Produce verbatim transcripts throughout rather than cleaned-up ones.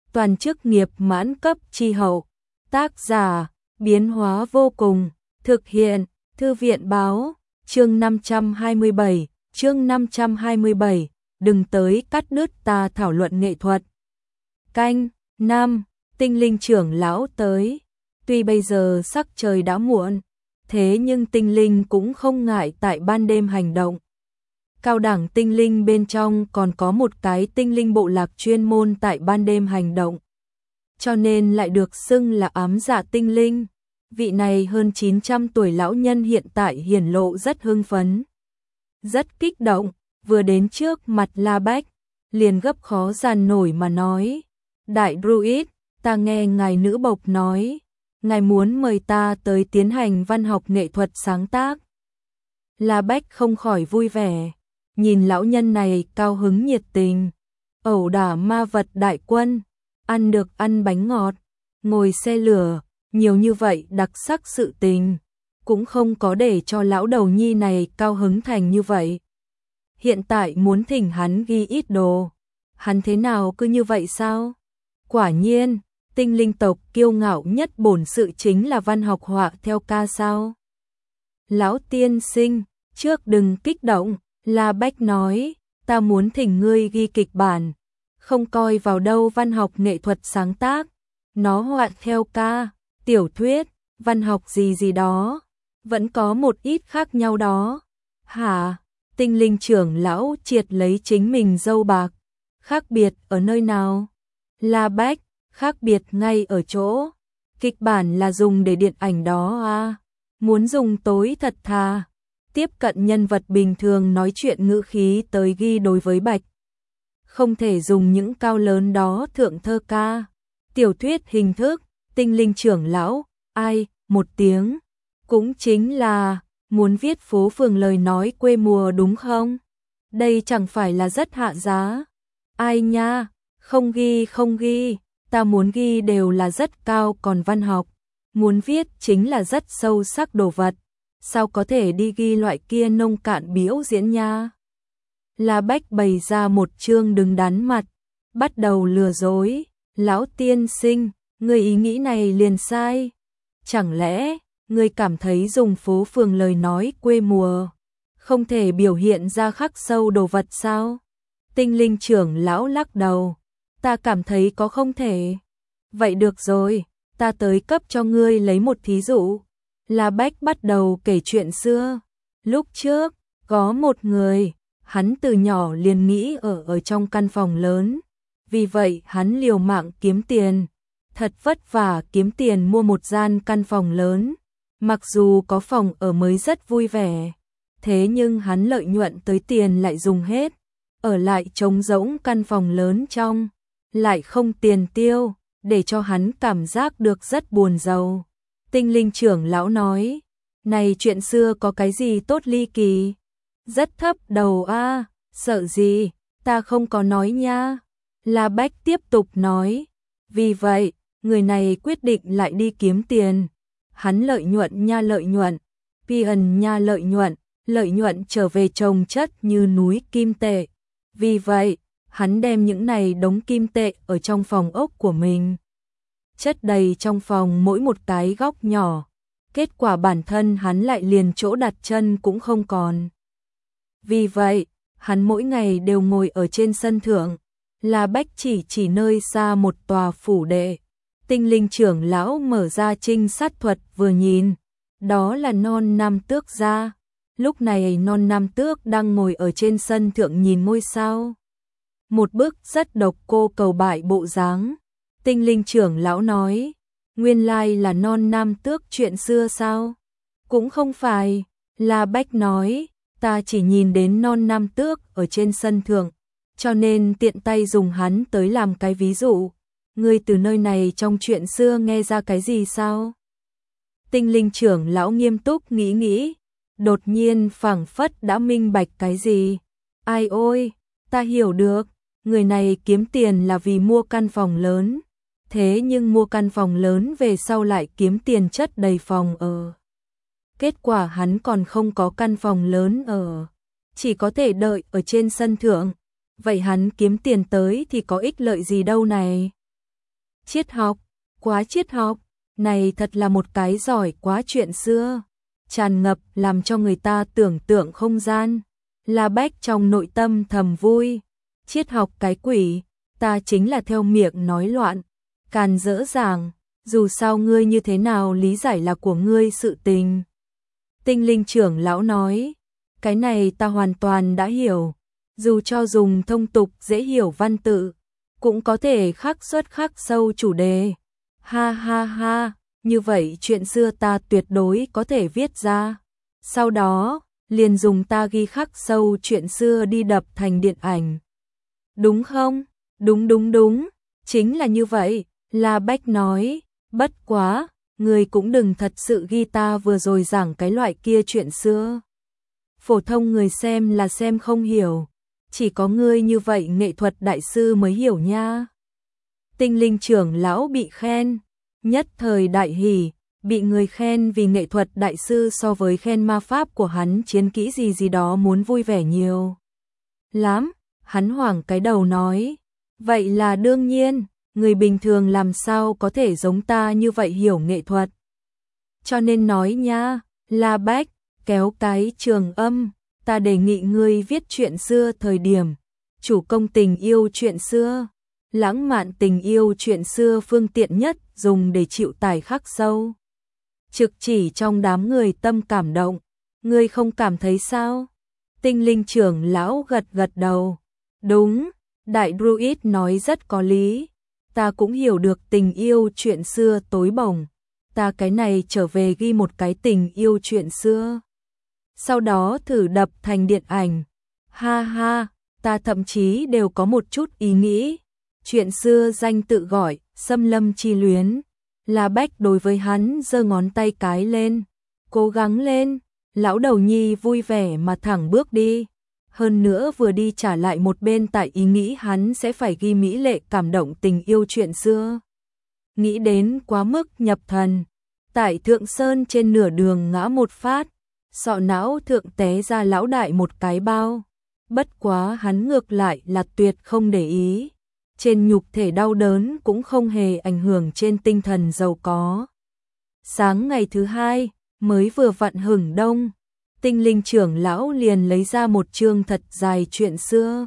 toàn chức nghiệp mãn cấp chi hậu. Tác giả, biến hóa vô cùng, thực hiện, Thư viện báo, chương năm trăm hai mươi bảy, chương năm trăm hai mươi bảy, đừng tới cắt đứt ta thảo luận nghệ thuật. Canh, năm, tinh linh trưởng lão tới. Tuy bây giờ sắc trời đã muộn, thế nhưng tinh linh cũng không ngại tại ban đêm hành động. Cao đẳng tinh linh bên trong còn có một cái tinh linh bộ lạc chuyên môn tại ban đêm hành động, cho nên lại được xưng là ám dạ tinh linh. Vị này hơn chín trăm tuổi lão nhân hiện tại hiển lộ rất hưng phấn, rất kích động, vừa đến trước mặt La Bách, liền gấp khó dàn nổi mà nói: Đại Druid, ta nghe ngài nữ bộc nói, ngài muốn mời ta tới tiến hành văn học nghệ thuật sáng tác. La Bách không khỏi vui vẻ, nhìn lão nhân này cao hứng nhiệt tình, ẩu đả ma vật đại quân, ăn được ăn bánh ngọt, ngồi xe lửa, nhiều như vậy đặc sắc sự tình, cũng không có để cho lão đầu nhi này cao hứng thành như vậy. Hiện tại muốn thỉnh hắn ghi ít đồ, hắn thế nào cứ như vậy sao? Quả nhiên, tinh linh tộc kiêu ngạo nhất bổn sự chính là văn học họa theo ca sao? Lão tiên sinh, trước đừng kích động, La Bách nói, ta muốn thỉnh ngươi ghi kịch bản, không coi vào đâu văn học nghệ thuật sáng tác, nó họa theo ca, tiểu thuyết, văn học gì gì đó, vẫn có một ít khác nhau đó. Hả? Tinh linh trưởng lão triệt lấy chính mình râu bạc, khác biệt ở nơi nào? La Bách, khác biệt ngay ở chỗ, kịch bản là dùng để điện ảnh đó à, muốn dùng tối thật thà, tiếp cận nhân vật bình thường nói chuyện ngữ khí tới ghi đối với Bạch. Không thể dùng những cao lớn đó thượng thơ ca, tiểu thuyết hình thức. Tinh linh trưởng lão, ai, một tiếng, cũng chính là, muốn viết phố phường lời nói quê mùa đúng không? Đây chẳng phải là rất hạ giá. Ai nha, không ghi không ghi, ta muốn ghi đều là rất cao còn văn học, muốn viết chính là rất sâu sắc đồ vật, sao có thể đi ghi loại kia nông cạn biểu diễn nha? La Bách bày ra một chương đứng đắn mặt, bắt đầu lừa dối, lão tiên sinh, người ý nghĩ này liền sai. Chẳng lẽ, người cảm thấy dùng phố phường lời nói quê mùa, không thể biểu hiện ra khắc sâu đồ vật sao? Tinh linh trưởng lão lắc đầu, ta cảm thấy có không thể. Vậy được rồi, ta tới cấp cho ngươi lấy một thí dụ. La Bách bắt đầu kể chuyện xưa. Lúc trước, có một người, hắn từ nhỏ liền nghĩ ở ở trong căn phòng lớn, vì vậy hắn liều mạng kiếm tiền. Thật vất vả kiếm tiền mua một gian căn phòng lớn, mặc dù có phòng ở mới rất vui vẻ, thế nhưng hắn lợi nhuận tới tiền lại dùng hết, ở lại trống rỗng căn phòng lớn trong, lại không tiền tiêu, để cho hắn cảm giác được rất buồn rầu. Tinh linh trưởng lão nói, này chuyện xưa có cái gì tốt ly kỳ, rất thấp đầu a, sợ gì, ta không có nói nha. La Bách tiếp tục nói, vì vậy, người này quyết định lại đi kiếm tiền. Hắn lợi nhuận nha lợi nhuận, Pian nha lợi nhuận, lợi nhuận trở về chồng chất như núi kim tệ. Vì vậy, hắn đem những này đống kim tệ ở trong phòng ốc của mình, chất đầy trong phòng mỗi một cái góc nhỏ. Kết quả bản thân hắn lại liền chỗ đặt chân cũng không còn. Vì vậy, hắn mỗi ngày đều ngồi ở trên sân thượng. La Bách chỉ chỉ nơi xa một tòa phủ đệ. Tinh linh trưởng lão mở ra trinh sát thuật vừa nhìn, đó là non nam tước gia. Lúc này non nam tước đang ngồi ở trên sân thượng nhìn ngôi sao. Một bức rất độc cô cầu bại bộ dáng. Tinh linh trưởng lão nói, nguyên lai là non nam tước chuyện xưa sao? Cũng không phải, La Bách nói, ta chỉ nhìn đến non nam tước ở trên sân thượng, cho nên tiện tay dùng hắn tới làm cái ví dụ. Ngươi từ nơi này trong chuyện xưa nghe ra cái gì sao? Tinh linh trưởng lão nghiêm túc nghĩ nghĩ, đột nhiên phảng phất đã minh bạch cái gì. Ai ôi, ta hiểu được, người này kiếm tiền là vì mua căn phòng lớn, thế nhưng mua căn phòng lớn về sau lại kiếm tiền chất đầy phòng ở. Kết quả hắn còn không có căn phòng lớn ở, chỉ có thể đợi ở trên sân thượng. Vậy hắn kiếm tiền tới thì có ích lợi gì đâu này? Triết học, quá triết học, này thật là một cái giỏi quá chuyện xưa, tràn ngập làm cho người ta tưởng tượng không gian. La Bách trong nội tâm thầm vui, triết học cái quỷ, ta chính là theo miệng nói loạn, càn dỡ dàng, dù sao ngươi như thế nào lý giải là của ngươi sự tình. Tinh linh trưởng lão nói, cái này ta hoàn toàn đã hiểu, dù cho dùng thông tục dễ hiểu văn tự, cũng có thể khắc xuất khắc sâu chủ đề. Ha ha ha, như vậy chuyện xưa ta tuyệt đối có thể viết ra. Sau đó, liền dùng ta ghi khắc sâu chuyện xưa đi đập thành điện ảnh. Đúng không? Đúng đúng đúng, chính là như vậy, La Bách nói, bất quá, người cũng đừng thật sự ghi ta vừa rồi giảng cái loại kia chuyện xưa. Phổ thông người xem là xem không hiểu, chỉ có ngươi như vậy nghệ thuật đại sư mới hiểu nha. Tinh linh trưởng lão bị khen, nhất thời đại hỉ, bị người khen vì nghệ thuật đại sư so với khen ma pháp của hắn chiến kỹ gì gì đó muốn vui vẻ nhiều lắm. Hắn hoảng cái đầu nói, vậy là đương nhiên, người bình thường làm sao có thể giống ta như vậy hiểu nghệ thuật. Cho nên nói nha, La Bách, kéo cái trường âm, ta đề nghị ngươi viết chuyện xưa thời điểm, chủ công tình yêu chuyện xưa, lãng mạn tình yêu chuyện xưa phương tiện nhất dùng để chịu tải khắc sâu. Trực chỉ trong đám người tâm cảm động, ngươi không cảm thấy sao? Tinh linh trưởng lão gật gật đầu, đúng, đại druid nói rất có lý, ta cũng hiểu được tình yêu chuyện xưa tối bồng, ta cái này trở về ghi một cái tình yêu chuyện xưa. Sau đó thử đập thành điện ảnh, ha ha, ta thậm chí đều có một chút ý nghĩ, chuyện xưa danh tự gọi, Xâm Lâm Chi Luyến. La Bách đối với hắn giơ ngón tay cái lên, cố gắng lên, lão đầu nhi vui vẻ mà thẳng bước đi. Hơn nữa vừa đi trả lại một bên tại ý nghĩ hắn sẽ phải ghi mỹ lệ cảm động tình yêu chuyện xưa. Nghĩ đến quá mức nhập thần, tại Thượng Sơn trên nửa đường ngã một phát, sọ não thượng té ra lão đại một cái bao. Bất quá hắn ngược lại là tuyệt không để ý. Trên nhục thể đau đớn cũng không hề ảnh hưởng trên tinh thần giàu có. Sáng ngày thứ hai, mới vừa vặn hửng đông, tinh linh trưởng lão liền lấy ra một chương thật dài chuyện xưa.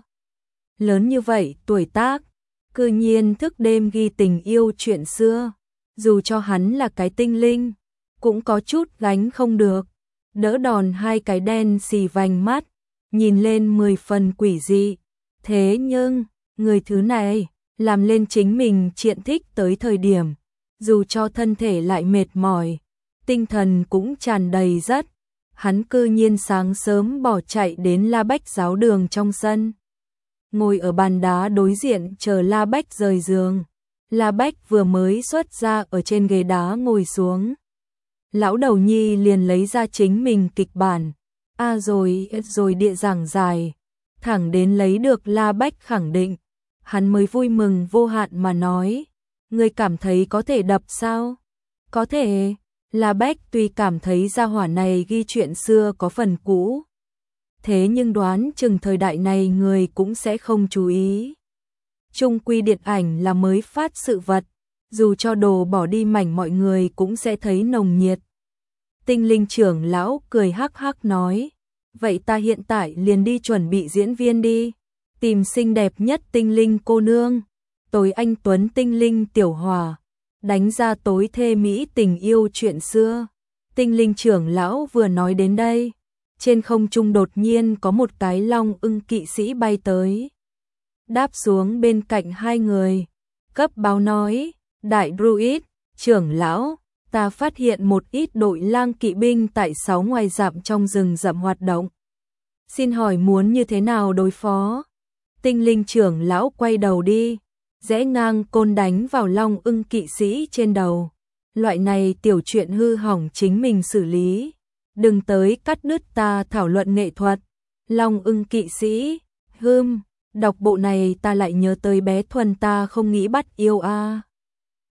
Lớn như vậy tuổi tác, cư nhiên thức đêm ghi tình yêu chuyện xưa, dù cho hắn là cái tinh linh, cũng có chút gánh không được, đỡ đòn hai cái đen xì vành mắt, nhìn lên mười phần quỷ dị. Thế nhưng, người thứ này, làm lên chính mình triện thích tới thời điểm, dù cho thân thể lại mệt mỏi, tinh thần cũng tràn đầy rất. Hắn cư nhiên sáng sớm bỏ chạy đến La Bách giáo đường trong sân. Ngồi ở bàn đá đối diện chờ La Bách rời giường. La Bách vừa mới xuất ra ở trên ghế đá ngồi xuống. Lão đầu nhi liền lấy ra chính mình kịch bản. A rồi, rồi địa giảng dài. Thẳng đến lấy được La Bách khẳng định. Hắn mới vui mừng vô hạn mà nói. Ngươi cảm thấy có thể đập sao? Có thể. La Bách tuy cảm thấy gia hỏa này ghi chuyện xưa có phần cũ. Thế nhưng đoán chừng thời đại này người cũng sẽ không chú ý. Chung quy điện ảnh là mới phát sự vật. Dù cho đồ bỏ đi mảnh mọi người cũng sẽ thấy nồng nhiệt. Tinh linh trưởng lão cười hắc hắc nói. Vậy ta hiện tại liền đi chuẩn bị diễn viên đi. Tìm xinh đẹp nhất tinh linh cô nương. Tối anh tuấn tinh linh tiểu hòa. Đánh ra tối thê mỹ tình yêu chuyện xưa. Tinh linh trưởng lão vừa nói đến đây. Trên không trung đột nhiên có một cái long ưng kỵ sĩ bay tới. Đáp xuống bên cạnh hai người. Cấp báo nói. Đại druid, trưởng lão, ta phát hiện một ít đội lang kỵ binh tại sáu ngoài dặm trong rừng rậm hoạt động. Xin hỏi muốn như thế nào đối phó? Tinh linh trưởng lão quay đầu đi, rẽ ngang côn đánh vào long ưng kỵ sĩ trên đầu. Loại này tiểu chuyện hư hỏng chính mình xử lý. Đừng tới cắt đứt ta thảo luận nghệ thuật. Long ưng kỵ sĩ, hưm, đọc bộ này ta lại nhớ tới bé Thuần ta không nghĩ bắt yêu a.